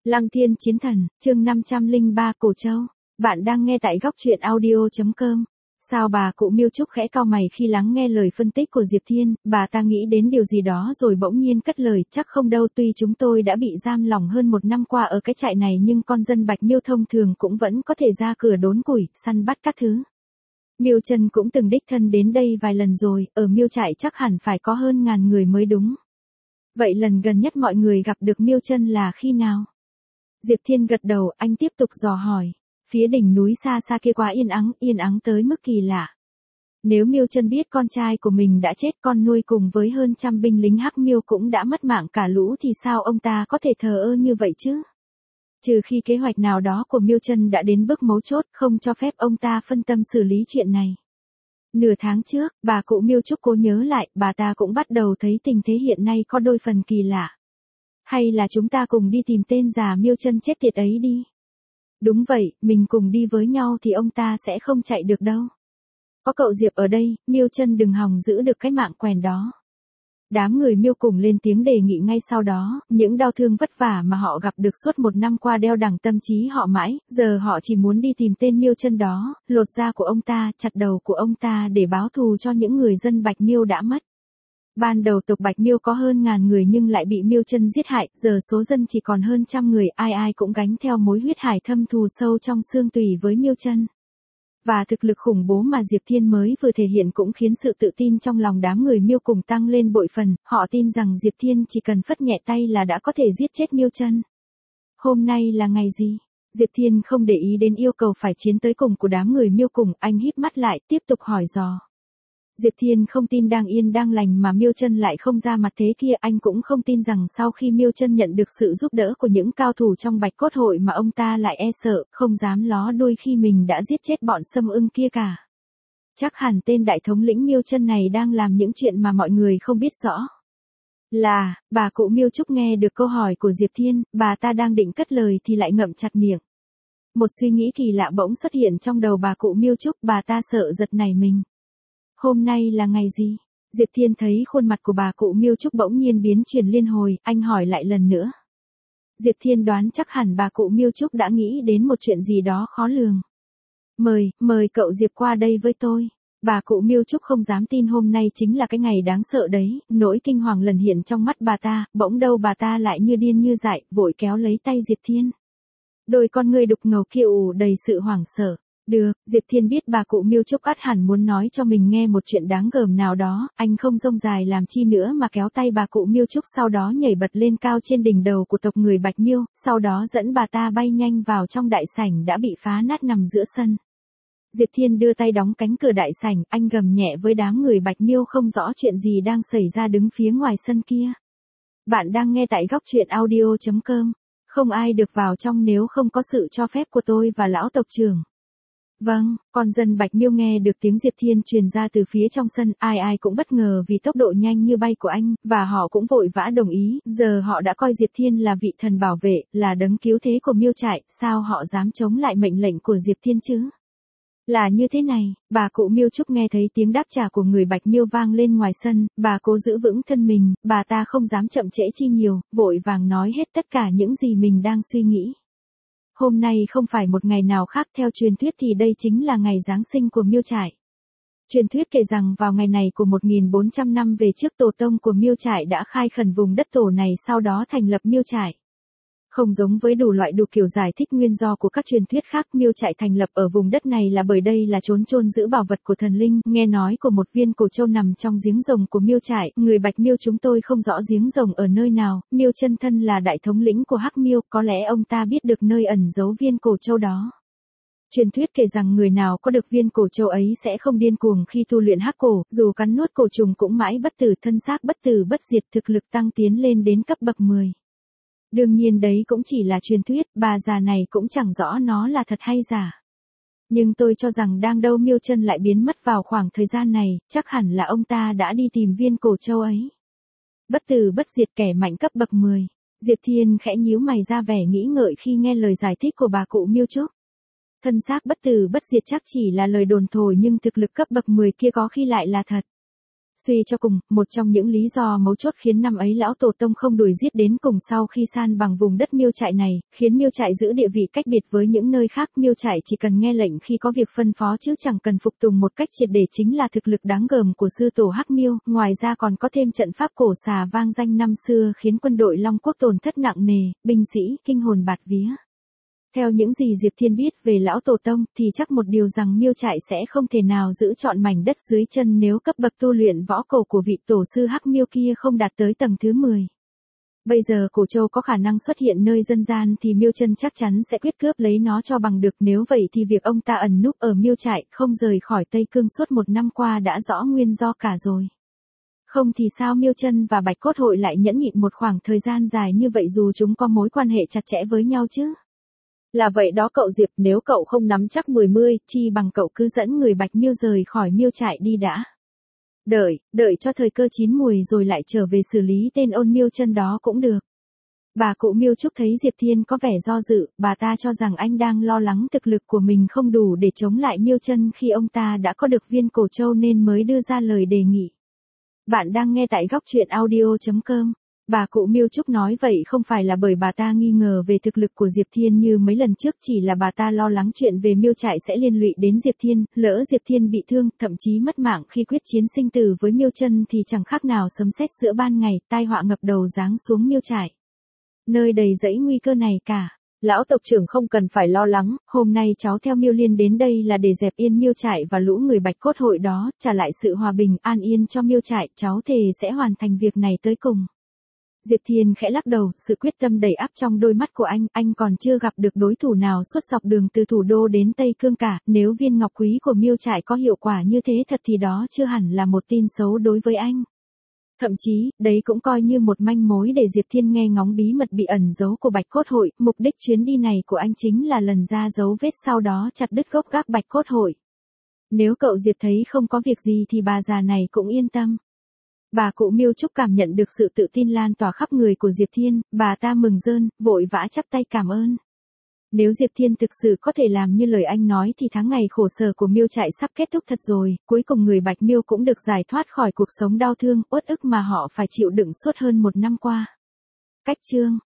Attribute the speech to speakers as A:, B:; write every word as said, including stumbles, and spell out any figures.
A: Lăng Thiên Chiến Thần, chương năm trăm lẻ ba Cổ Châu. Bạn đang nghe tại góc truyện audio chấm com. Sao bà cụ Miêu Trúc khẽ cau mày khi lắng nghe lời phân tích của Diệp Thiên, bà ta nghĩ đến điều gì đó rồi bỗng nhiên cất lời, chắc không đâu, tuy chúng tôi đã bị giam lỏng hơn một năm qua ở cái trại này nhưng con dân Bạch Miêu thông thường cũng vẫn có thể ra cửa đốn củi, săn bắt các thứ. Miêu Chân cũng từng đích thân đến đây vài lần rồi, ở Miêu trại chắc hẳn phải có hơn ngàn người mới đúng. Vậy lần gần nhất mọi người gặp được Miêu Chân là khi nào? Diệp Thiên gật đầu, anh tiếp tục dò hỏi. Phía đỉnh núi xa xa kia quá yên ắng, yên ắng tới mức kỳ lạ. Nếu Miêu Chân biết con trai của mình đã chết, con nuôi cùng với hơn trăm binh lính Hắc Miêu cũng đã mất mạng cả lũ thì sao ông ta có thể thờ ơ như vậy chứ? Trừ khi kế hoạch nào đó của Miêu Chân đã đến bước mấu chốt, không cho phép ông ta phân tâm xử lý chuyện này. Nửa tháng trước, bà cụ Miêu Trúc cố nhớ lại, bà ta cũng bắt đầu thấy tình thế hiện nay có đôi phần kỳ lạ. Hay là chúng ta cùng đi tìm tên già Miêu Chân chết tiệt ấy đi. Đúng vậy, mình cùng đi với nhau thì ông ta sẽ không chạy được đâu. Có cậu Diệp ở đây, Miêu Chân đừng hòng giữ được cái mạng quèn đó. Đám người Miêu cùng lên tiếng đề nghị ngay sau đó, những đau thương vất vả mà họ gặp được suốt một năm qua đeo đẳng tâm trí họ mãi, giờ họ chỉ muốn đi tìm tên Miêu Chân đó, lột da của ông ta, chặt đầu của ông ta để báo thù cho những người dân Bạch Miêu đã mất. Ban đầu tộc Bạch Miêu có hơn ngàn người nhưng lại bị Miêu Chân giết hại, giờ số dân chỉ còn hơn trăm người, ai ai cũng gánh theo mối huyết hải thâm thù sâu trong xương tủy với Miêu Chân. Và thực lực khủng bố mà Diệp Thiên mới vừa thể hiện cũng khiến sự tự tin trong lòng đám người Miêu cùng tăng lên bội phần, họ tin rằng Diệp Thiên chỉ cần phất nhẹ tay là đã có thể giết chết Miêu Chân. Hôm nay là ngày gì? Diệp Thiên không để ý đến yêu cầu phải chiến tới cùng của đám người Miêu cùng, anh híp mắt lại, tiếp tục hỏi dò. Diệp Thiên không tin đang yên đang lành mà Miêu Chân lại không ra mặt thế kia, anh cũng không tin rằng sau khi Miêu Chân nhận được sự giúp đỡ của những cao thủ trong Bạch Cốt hội mà ông ta lại e sợ, không dám ló đuôi khi mình đã giết chết bọn Sâm Ưng kia cả. Chắc hẳn tên đại thống lĩnh Miêu Chân này đang làm những chuyện mà mọi người không biết rõ. Là, bà cụ Miêu Trúc nghe được câu hỏi của Diệp Thiên, bà ta đang định cất lời thì lại ngậm chặt miệng. Một suy nghĩ kỳ lạ bỗng xuất hiện trong đầu bà cụ Miêu Trúc, bà ta sợ giật nảy mình. Hôm nay là ngày gì? Diệp Thiên thấy khuôn mặt của bà cụ Miêu Trúc bỗng nhiên biến chuyển liên hồi, anh hỏi lại lần nữa. Diệp Thiên đoán chắc hẳn bà cụ Miêu Trúc đã nghĩ đến một chuyện gì đó khó lường. Mời, mời cậu Diệp qua đây với tôi. Bà cụ Miêu Trúc không dám tin hôm nay chính là cái ngày đáng sợ đấy, nỗi kinh hoàng lần hiện trong mắt bà ta, bỗng đâu bà ta lại như điên như dại, vội kéo lấy tay Diệp Thiên. Đôi con ngươi đục ngầu kia ù đầy sự hoảng sợ. Được, Diệp Thiên biết bà cụ Miêu Trúc ắt hẳn muốn nói cho mình nghe một chuyện đáng gờm nào đó, anh không rông dài làm chi nữa mà kéo tay bà cụ Miêu Trúc sau đó nhảy bật lên cao trên đỉnh đầu của tộc người Bạch Miêu, sau đó dẫn bà ta bay nhanh vào trong đại sảnh đã bị phá nát nằm giữa sân. Diệp Thiên đưa tay đóng cánh cửa đại sảnh, anh gầm nhẹ với đám người Bạch Miêu không rõ chuyện gì đang xảy ra đứng phía ngoài sân kia. Bạn đang nghe tại góc truyện audio chấm com, không ai được vào trong nếu không có sự cho phép của tôi và lão tộc trưởng. Vâng, con dân Bạch Miêu nghe được tiếng Diệp Thiên truyền ra từ phía trong sân, ai ai cũng bất ngờ vì tốc độ nhanh như bay của anh, và họ cũng vội vã đồng ý, giờ họ đã coi Diệp Thiên là vị thần bảo vệ, là đấng cứu thế của Miêu trại, sao họ dám chống lại mệnh lệnh của Diệp Thiên chứ? Là như thế này, bà cụ Miêu Trúc nghe thấy tiếng đáp trả của người Bạch Miêu vang lên ngoài sân, bà cố giữ vững thân mình, bà ta không dám chậm trễ chi nhiều, vội vàng nói hết tất cả những gì mình đang suy nghĩ. Hôm nay không phải một ngày nào khác, theo truyền thuyết thì đây chính là ngày Giáng sinh của Miêu trại. Truyền thuyết kể rằng vào ngày này của một nghìn bốn trăm năm về trước, tổ tông của Miêu trại đã khai khẩn vùng đất tổ này, sau đó thành lập Miêu trại. Không giống với đủ loại đủ kiểu giải thích nguyên do của các truyền thuyết khác, Miêu trại thành lập ở vùng đất này là bởi đây là chốn chôn giữ bảo vật của thần linh, nghe nói của một viên cổ châu nằm trong giếng rồng của Miêu trại, người Bạch Miêu chúng tôi không rõ giếng rồng ở nơi nào, Miêu Chân thân là đại thống lĩnh của Hắc Miêu, có lẽ ông ta biết được nơi ẩn giấu viên cổ châu đó. Truyền thuyết kể rằng người nào có được viên cổ châu ấy sẽ không điên cuồng khi tu luyện hắc cổ, dù cắn nuốt cổ trùng cũng mãi bất tử, thân xác bất tử bất diệt, thực lực tăng tiến lên đến cấp bậc mười. Đương nhiên đấy cũng chỉ là truyền thuyết, bà già này cũng chẳng rõ nó là thật hay giả. Nhưng tôi cho rằng đang đâu Miêu Chân lại biến mất vào khoảng thời gian này, chắc hẳn là ông ta đã đi tìm viên cổ châu ấy. Bất tử bất diệt, kẻ mạnh cấp bậc mười. Diệp Thiên khẽ nhíu mày ra vẻ nghĩ ngợi khi nghe lời giải thích của bà cụ Miêu Trúc. Thân xác bất tử bất diệt chắc chỉ là lời đồn thổi nhưng thực lực cấp bậc mười kia có khi lại là thật. Suy cho cùng, một trong những lý do mấu chốt khiến năm ấy lão tổ tông không đuổi giết đến cùng sau khi san bằng vùng đất Miêu Trại này, khiến Miêu Trại giữ địa vị cách biệt với những nơi khác. Miêu Trại chỉ cần nghe lệnh khi có việc phân phó chứ chẳng cần phục tùng một cách triệt để, chính là thực lực đáng gờm của sư tổ Hắc Miêu. Ngoài ra còn có thêm trận pháp cổ xà vang danh năm xưa khiến quân đội Long Quốc tổn thất nặng nề, binh sĩ kinh hồn bạt vía. Theo những gì Diệp Thiên biết về lão tổ tông thì chắc một điều rằng Miêu Trại sẽ không thể nào giữ trọn mảnh đất dưới chân nếu cấp bậc tu luyện võ cổ của vị tổ sư Hắc Miêu kia không đạt tới tầng thứ mười. Bây giờ Cổ Châu có khả năng xuất hiện nơi dân gian thì Miêu Chân chắc chắn sẽ quyết cướp lấy nó cho bằng được, nếu vậy thì việc ông ta ẩn núp ở Miêu Trại không rời khỏi Tây Cương suốt một năm qua đã rõ nguyên do cả rồi. Không thì sao Miêu Chân và Bạch Cốt Hội lại nhẫn nhịn một khoảng thời gian dài như vậy dù chúng có mối quan hệ chặt chẽ với nhau chứ? Là vậy đó cậu Diệp, nếu cậu không nắm chắc mười mươi, chi bằng cậu cứ dẫn người Bạch Miêu rời khỏi Miêu Trại đi đã. Đợi, đợi cho thời cơ chín mùi rồi lại trở về xử lý tên Ôn Miêu Chân đó cũng được. Bà cụ Miêu Trúc thấy Diệp Thiên có vẻ do dự, bà ta cho rằng anh đang lo lắng thực lực của mình không đủ để chống lại Miêu Chân khi ông ta đã có được viên cổ châu nên mới đưa ra lời đề nghị. Bạn đang nghe tại góc truyện audio chấm com. Bà cụ Miêu Trúc nói vậy không phải là bởi bà ta nghi ngờ về thực lực của Diệp Thiên như mấy lần trước, chỉ là bà ta lo lắng chuyện về Miêu Trại sẽ liên lụy đến Diệp Thiên, lỡ Diệp Thiên bị thương, thậm chí mất mạng khi quyết chiến sinh tử với Miêu Chân thì chẳng khác nào sấm sét giữa ban ngày, tai họa ngập đầu giáng xuống Miêu Trại. Nơi đầy dẫy nguy cơ này cả. Lão tộc trưởng không cần phải lo lắng, hôm nay cháu theo Miêu Liên đến đây là để dẹp yên Miêu Trại và lũ người Bạch Cốt Hội đó, trả lại sự hòa bình an yên cho Miêu Trại, cháu thề sẽ hoàn thành việc này tới cùng. Diệp Thiên khẽ lắc đầu, sự quyết tâm đầy áp trong đôi mắt của anh, anh còn chưa gặp được đối thủ nào suốt dọc đường từ thủ đô đến Tây Cương cả, nếu viên ngọc quý của Miêu Trại có hiệu quả như thế thật thì đó chưa hẳn là một tin xấu đối với anh. Thậm chí, đấy cũng coi như một manh mối để Diệp Thiên nghe ngóng bí mật bị ẩn giấu của Bạch Cốt Hội, mục đích chuyến đi này của anh chính là lần ra dấu vết sau đó chặt đứt gốc gác Bạch Cốt Hội. Nếu cậu Diệp thấy không có việc gì thì bà già này cũng yên tâm. Bà cụ Miêu Trúc cảm nhận được sự tự tin lan tỏa khắp người của Diệp Thiên, bà ta mừng rơn, vội vã chắp tay cảm ơn. Nếu Diệp Thiên thực sự có thể làm như lời anh nói thì tháng ngày khổ sở của Miêu Trại sắp kết thúc thật rồi, cuối cùng người Bạch Miêu cũng được giải thoát khỏi cuộc sống đau thương, uất ức mà họ phải chịu đựng suốt hơn một năm qua. Cách chương